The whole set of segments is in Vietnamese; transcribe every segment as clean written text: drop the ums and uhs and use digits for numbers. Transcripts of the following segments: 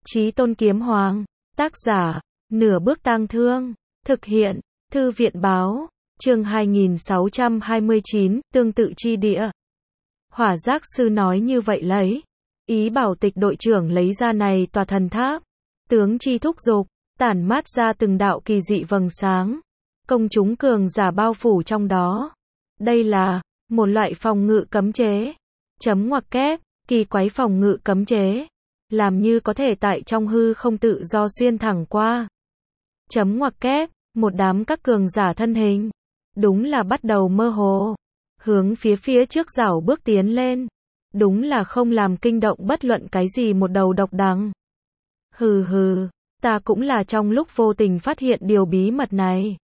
Chí Tôn Kiếm Hoàng. Tác giả, Nửa Bước Tang Thương. Thực hiện, Thư viện báo. Chương 2629, Tương tự chi địa. Hỏa Giác Sư nói như vậy lấy ý bảo Tịch đội trưởng lấy ra này tòa thần tháp. Tướng chi thúc giục, tản mát ra từng đạo kỳ dị vầng sáng. Công chúng cường giả bao phủ trong đó. Đây là một loại phòng ngự cấm chế. Chấm ngoặc kép, kỳ quái phòng ngự cấm chế. Làm như có thể tại trong hư không tự do xuyên thẳng qua. Chấm ngoặc kép, một đám các cường giả thân hình. Đúng là bắt đầu mơ hồ. Hướng phía trước rảo bước tiến lên. Đúng là không làm kinh động bất luận cái gì một đầu độc đằng. Hừ hừ, ta cũng là trong lúc vô tình phát hiện điều bí mật này.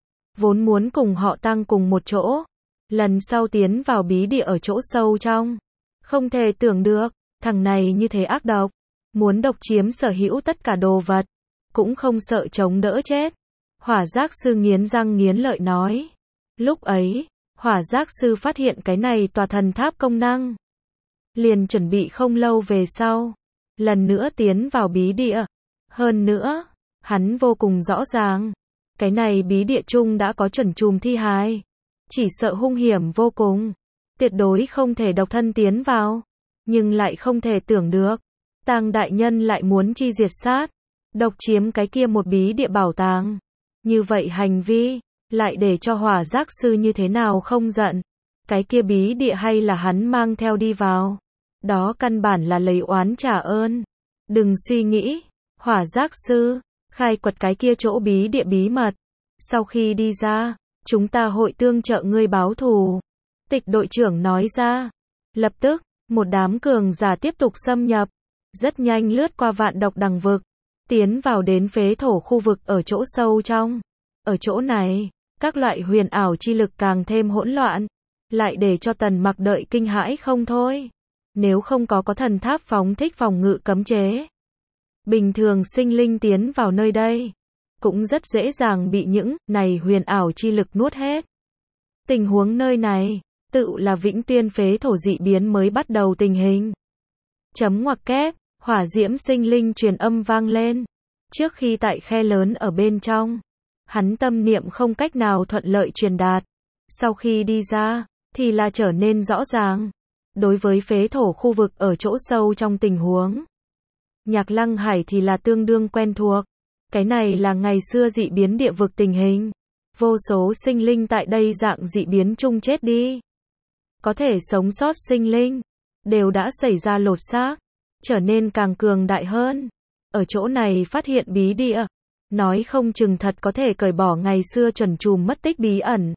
Vốn muốn cùng họ Tăng cùng một chỗ. Lần sau tiến vào bí địa ở chỗ sâu trong. Không thể tưởng được, thằng này như thế ác độc. Muốn độc chiếm sở hữu tất cả đồ vật. Cũng không sợ chống đỡ chết. Hỏa Giác Sư nghiến răng nghiến lợi nói. Lúc ấy, Hỏa Giác Sư phát hiện cái này tòa thần tháp công năng. Liền chuẩn bị không lâu về sau. Lần nữa tiến vào bí địa. Hơn nữa, hắn vô cùng rõ ràng. Cái này bí địa chung đã có chuẩn chùm thi hài. Chỉ sợ hung hiểm vô cùng. Tuyệt đối không thể độc thân tiến vào. Nhưng lại không thể tưởng được. Tang đại nhân lại muốn chi diệt sát. Độc chiếm cái kia một bí địa bảo tàng. Như vậy hành vi, lại để cho Hỏa Giác Sư như thế nào không giận. Cái kia bí địa hay là hắn mang theo đi vào. Đó căn bản là lấy oán trả ơn. Đừng suy nghĩ. Hỏa Giác Sư, khai quật cái kia chỗ bí địa bí mật. Sau khi đi ra, chúng ta hội tương trợ ngươi báo thù. Tịch đội trưởng nói ra. Lập tức, một đám cường giả tiếp tục xâm nhập. Rất nhanh lướt qua vạn độc đằng vực. Tiến vào đến phế thổ khu vực ở chỗ sâu trong. Ở chỗ này, các loại huyền ảo chi lực càng thêm hỗn loạn. Lại để cho Tần Mặc đợi kinh hãi không thôi. Nếu không có thần tháp phóng thích phòng ngự cấm chế. Bình thường sinh linh tiến vào nơi đây. Cũng rất dễ dàng bị những này huyền ảo chi lực nuốt hết. Tình huống nơi này, tự là Vĩnh Tuyên phế thổ dị biến mới bắt đầu tình hình. Chấm ngoặc kép, hỏa diễm sinh linh truyền âm vang lên. Trước khi tại khe lớn ở bên trong, hắn tâm niệm không cách nào thuận lợi truyền đạt. Sau khi đi ra, thì là trở nên rõ ràng. Đối với phế thổ khu vực ở chỗ sâu trong tình huống. Nhạc Lăng Hải thì là tương đương quen thuộc. Cái này là ngày xưa dị biến địa vực tình hình. Vô số sinh linh tại đây dạng dị biến chung chết đi. Có thể sống sót sinh linh, đều đã xảy ra lột xác, trở nên càng cường đại hơn. Ở chỗ này phát hiện bí địa, nói không chừng thật có thể cởi bỏ ngày xưa chuẩn chùm mất tích bí ẩn.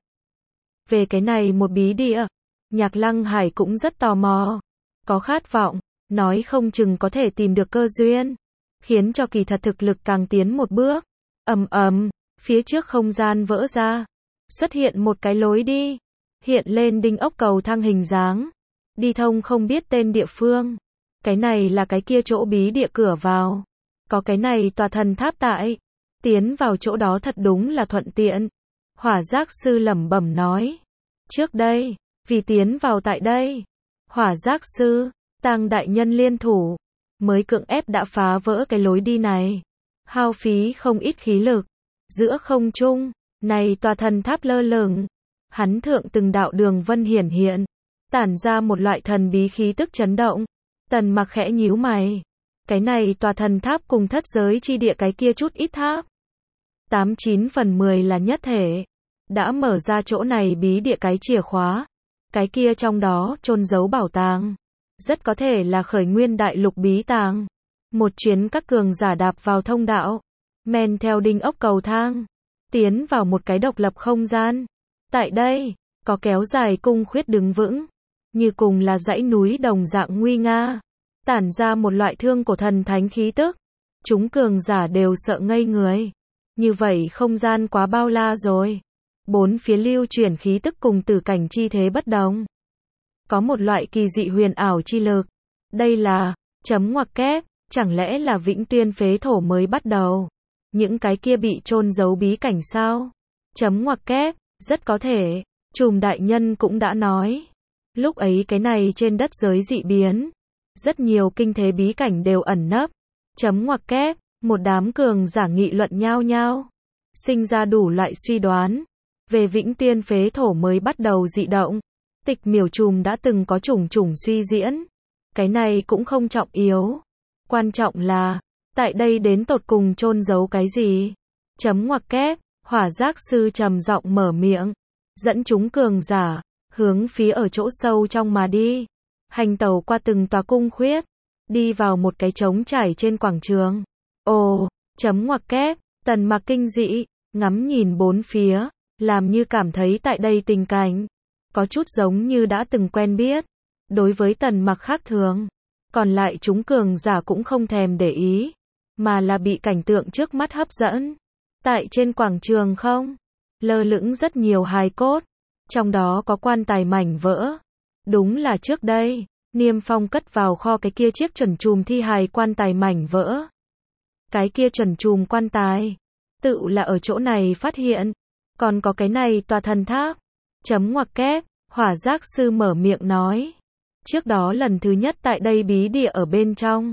Về cái này một bí địa, Nhạc Lăng Hải cũng rất tò mò, có khát vọng, nói không chừng có thể tìm được cơ duyên, khiến cho kỳ thật thực lực càng tiến một bước. Phía trước không gian vỡ ra, xuất hiện một cái lối đi, hiện lên đinh ốc cầu thang hình dáng, đi thông không biết tên địa phương. Cái này là cái kia chỗ bí địa cửa vào, có cái này tòa thần tháp tại, tiến vào chỗ đó thật đúng là thuận tiện. Hỏa Giác Sư lẩm bẩm nói, trước đây, vì tiến vào tại đây, Hỏa Giác Sư, Tang đại nhân liên thủ, mới cưỡng ép đã phá vỡ cái lối đi này, hao phí không ít khí lực. Giữa không trung, này tòa thần tháp lơ lửng, hắn thượng từng đạo đường vân hiển hiện, tản ra một loại thần bí khí tức chấn động. Tần Mặc khẽ nhíu mày, cái này tòa thần tháp cùng thất giới chi địa cái kia chút ít tháp, 89 phần 10 là nhất thể, đã mở ra chỗ này bí địa cái chìa khóa, cái kia trong đó chôn giấu bảo tàng, rất có thể là khởi nguyên đại lục bí tàng. Một chuyến các cường giả đạp vào thông đạo, men theo đinh ốc cầu thang, tiến vào một cái độc lập không gian. Tại đây, có kéo dài cung khuyết đứng vững, như cùng là dãy núi đồng dạng nguy nga, tản ra một loại thương cổ thần thánh khí tức. Chúng cường giả đều sợ ngây người. Như vậy không gian quá bao la rồi. Bốn phía lưu chuyển khí tức cùng tử cảnh chi thế bất đồng. Có một loại kỳ dị huyền ảo chi lực. Đây là, chấm ngoặc kép, chẳng lẽ là Vĩnh Tuyên phế thổ mới bắt đầu? Những cái kia bị chôn giấu bí cảnh sao? Chấm ngoặc kép, rất có thể. Trùm đại nhân cũng đã nói. Lúc ấy cái này trên đất giới dị biến. Rất nhiều kinh thế bí cảnh đều ẩn nấp. Chấm ngoặc kép, một đám cường giả nghị luận nhao nhao, sinh ra đủ loại suy đoán. Về Vĩnh Tiên phế thổ mới bắt đầu dị động, Tịch Miểu Trùm đã từng có chủng chủng suy diễn. Cái này cũng không trọng yếu. Quan trọng là, tại đây đến tột cùng chôn giấu cái gì? Chấm ngoặc kép, Hỏa Giác Sư trầm giọng mở miệng, dẫn chúng cường giả, hướng phía ở chỗ sâu trong mà đi. Hành tẩu qua từng tòa cung khuyết, đi vào một cái trống trải trên quảng trường. Ồ, chấm ngoặc kép, Tần Mặc kinh dị, ngắm nhìn bốn phía, làm như cảm thấy tại đây tình cảnh, có chút giống như đã từng quen biết. Đối với Tần Mặc khác thường, còn lại chúng cường giả cũng không thèm để ý, mà là bị cảnh tượng trước mắt hấp dẫn. Tại trên quảng trường không, lơ lửng rất nhiều hài cốt, trong đó có quan tài mảnh vỡ. Đúng là trước đây, Niêm Phong cất vào kho cái kia chiếc chuẩn chùm thi hài quan tài mảnh vỡ. Cái kia chuẩn chùm quan tài, tự là ở chỗ này phát hiện. Còn có cái này tòa thần tháp. Chấm ngoặc kép, Hỏa Giác Sư mở miệng nói. Trước đó lần thứ nhất tại đây bí địa ở bên trong,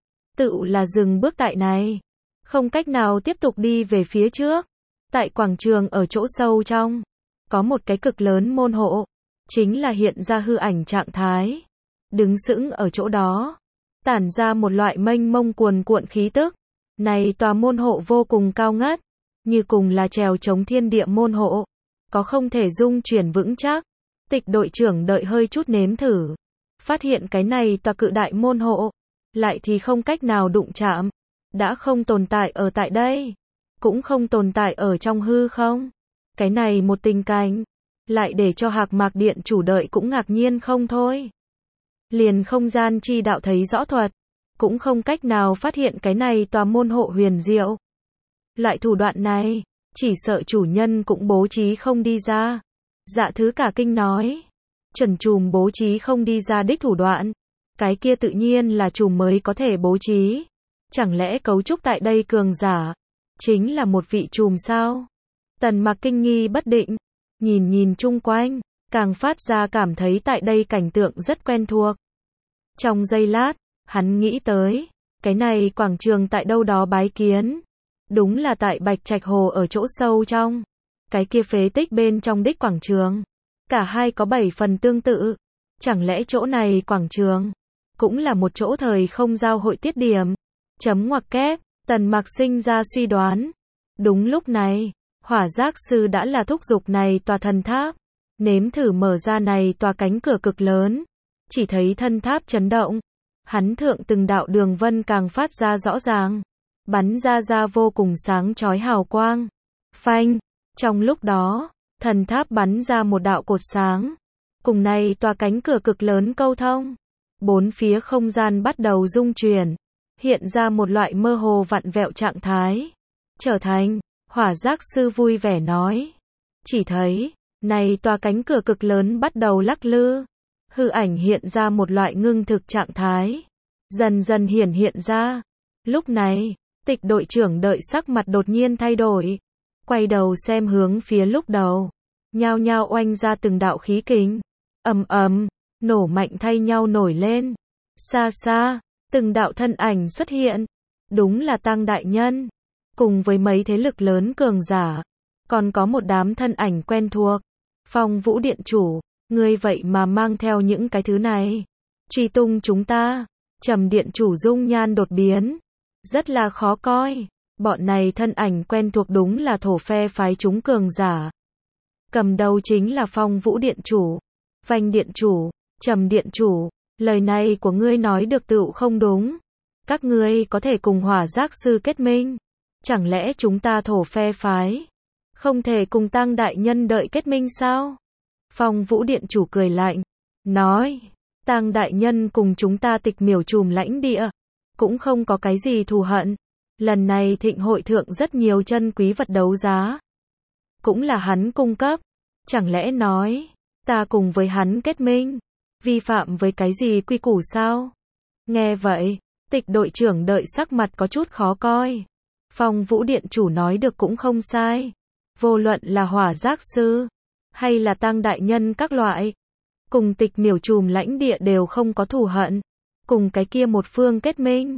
tự là dừng bước tại này, không cách nào tiếp tục đi về phía trước. Tại quảng trường ở chỗ sâu trong, có một cái cực lớn môn hộ, chính là hiện ra hư ảnh trạng thái, đứng sững ở chỗ đó, tản ra một loại mênh mông cuồn cuộn khí tức. Này tòa môn hộ vô cùng cao ngất, như cùng là trèo chống thiên địa môn hộ, có không thể dung chuyển vững chắc. Tịch đội trưởng đợi hơi chút nếm thử, phát hiện cái này tòa cự đại môn hộ, lại thì không cách nào đụng chạm, đã không tồn tại ở tại đây, cũng không tồn tại ở trong hư không. Cái này một tình cảnh, lại để cho Hạc Mạc Điện chủ đợi cũng ngạc nhiên không thôi. Liền không gian chi đạo thấy rõ thuật, cũng không cách nào phát hiện cái này tòa môn hộ huyền diệu. Loại thủ đoạn này, chỉ sợ chủ nhân cũng bố trí không đi ra. Dạ Thứ cả kinh nói, chuẩn chùm bố trí không đi ra đích thủ đoạn, cái kia tự nhiên là chùm mới có thể bố trí. Chẳng lẽ cấu trúc tại đây cường giả, chính là một vị chùm sao? Tần Mặc kinh nghi bất định, nhìn nhìn chung quanh, càng phát ra cảm thấy tại đây cảnh tượng rất quen thuộc. Trong giây lát, hắn nghĩ tới, cái này quảng trường tại đâu đó bái kiến. Đúng là tại Bạch Trạch Hồ ở chỗ sâu trong. Cái kia phế tích bên trong đích quảng trường. Cả hai có 7 phần tương tự. Chẳng lẽ chỗ này quảng trường, cũng là một chỗ thời không giao hội tiết điểm. Chấm ngoặc kép, Tần Mặc sinh ra suy đoán. Đúng lúc này, Hỏa Giác Sư đã là thúc giục này tòa thần tháp. Nếm thử mở ra này tòa cánh cửa cực lớn. Chỉ thấy thân tháp chấn động. Hắn thượng từng đạo đường vân càng phát ra rõ ràng, bắn ra vô cùng sáng chói hào quang. Phanh, trong lúc đó, thần tháp bắn ra một đạo cột sáng, cùng này tòa cánh cửa cực lớn câu thông. Bốn phía không gian bắt đầu rung chuyển, hiện ra một loại mơ hồ vặn vẹo trạng thái. Trở thành, Hỏa Giác Sư vui vẻ nói. Chỉ thấy, này tòa cánh cửa cực lớn bắt đầu lắc lư. Hư ảnh hiện ra một loại ngưng thực trạng thái, dần dần hiện ra. Lúc này, Tịch đội trưởng đợi sắc mặt đột nhiên thay đổi, quay đầu xem hướng phía lúc đầu, nhao nhao oanh ra từng đạo khí kình, ầm ầm, nổ mạnh thay nhau nổi lên. Xa xa, từng đạo thân ảnh xuất hiện, đúng là Tăng đại nhân, cùng với mấy thế lực lớn cường giả, còn có một đám thân ảnh quen thuộc. Phong Vũ điện chủ, ngươi vậy mà mang theo những cái thứ này, truy tung chúng ta. Trầm điện chủ dung nhan đột biến, rất là khó coi. Bọn này thân ảnh quen thuộc đúng là thổ phe phái chúng cường giả. Cầm đầu chính là Phong Vũ điện chủ, Vành điện chủ, Trầm điện chủ, lời này của ngươi nói được tựu không đúng. Các ngươi có thể cùng Hỏa Giác Sư kết minh, chẳng lẽ chúng ta thổ phe phái không thể cùng Tăng đại nhân đợi kết minh sao? Phong Vũ điện chủ cười lạnh, nói, Tăng đại nhân cùng chúng ta Tịch Miểu Trùm lãnh địa, cũng không có cái gì thù hận. Lần này thịnh hội thượng rất nhiều chân quý vật đấu giá, cũng là hắn cung cấp. Chẳng lẽ nói, ta cùng với hắn kết minh, vi phạm với cái gì quy củ sao? Nghe vậy, Tịch đội trưởng đợi sắc mặt có chút khó coi. Phong Vũ điện chủ nói được cũng không sai. Vô luận là Hỏa Giác Sư, hay là Tăng đại nhân các loại, cùng Tịch Miểu Trùm lãnh địa đều không có thù hận. Cùng cái kia một phương kết minh,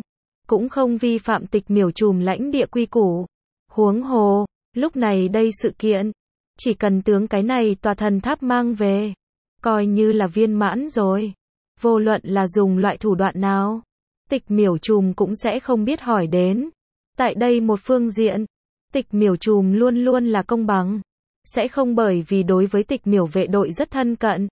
cũng không vi phạm tịch miểu trùm lãnh địa quy củ. Huống hồ, lúc này đây sự kiện, chỉ cần tướng cái này tòa thần tháp mang về, coi như là viên mãn rồi. Vô luận là dùng loại thủ đoạn nào, tịch miểu trùm cũng sẽ không biết hỏi đến. Tại đây một phương diện, tịch miểu trùm luôn luôn là công bằng, sẽ không bởi vì đối với tịch miểu vệ đội rất thân cận,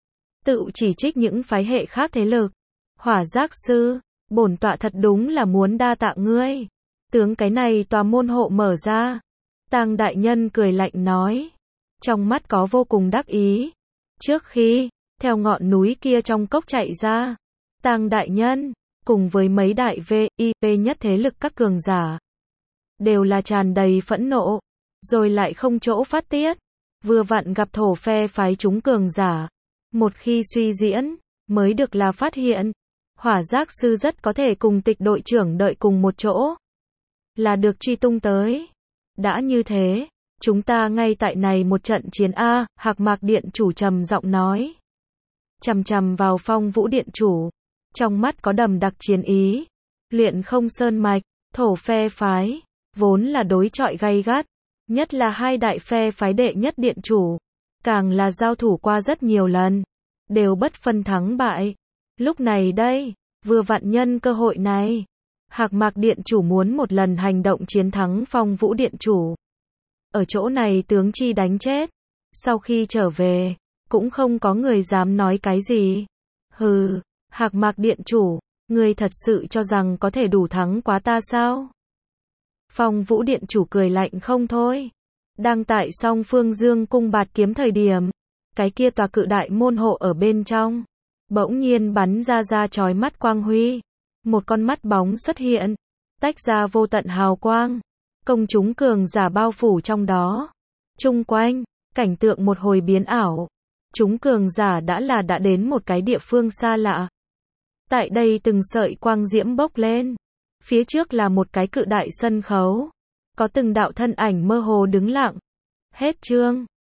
tự chỉ trích những phái hệ khác thế lực. Hỏa giác sư, bổn tọa thật đúng là muốn đa tạ ngươi. Tướng cái này tòa môn hộ mở ra. Tang đại nhân cười lạnh nói, trong mắt có vô cùng đắc ý. Trước khi theo ngọn núi kia trong cốc chạy ra, Tang đại nhân cùng với mấy đại VIP nhất thế lực các cường giả đều là tràn đầy phẫn nộ, rồi lại không chỗ phát tiết. Vừa vặn gặp thổ phe phái chúng cường giả, một khi suy diễn, mới được là phát hiện, hỏa giác sư rất có thể cùng tịch đội trưởng đợi cùng một chỗ, là được truy tung tới. Đã như thế, chúng ta ngay tại này một trận chiến A, Hạc Mạc Điện chủ trầm giọng nói. Chằm chằm vào Phong Vũ Điện chủ, trong mắt có đầm đặc chiến ý. Luyện Không Sơn Mạch, thổ phe phái, vốn là đối chọi gay gắt, nhất là hai đại phe phái đệ nhất điện chủ, càng là giao thủ qua rất nhiều lần, đều bất phân thắng bại. Lúc này đây, vừa vặn nhân cơ hội này, Hạc Mạc Điện chủ muốn một lần hành động chiến thắng Phong Vũ Điện chủ. Ở chỗ này tướng chi đánh chết, sau khi trở về, cũng không có người dám nói cái gì. Hừ, Hạc Mạc Điện chủ, ngươi thật sự cho rằng có thể đủ thắng quá ta sao? Phong Vũ Điện chủ cười lạnh không thôi. Đang tại song phương dương cung bạt kiếm thời điểm, cái kia tòa cự đại môn hộ ở bên trong, bỗng nhiên bắn ra chói mắt quang huy. Một con mắt bóng xuất hiện, tách ra vô tận hào quang. Công chúng cường giả bao phủ trong đó. Chung quanh, cảnh tượng một hồi biến ảo. Chúng cường giả đã đến một cái địa phương xa lạ. Tại đây từng sợi quang diễm bốc lên. Phía trước là một cái cự đại sân khấu. Có từng đạo thân ảnh mơ hồ đứng lặng. Hết chương.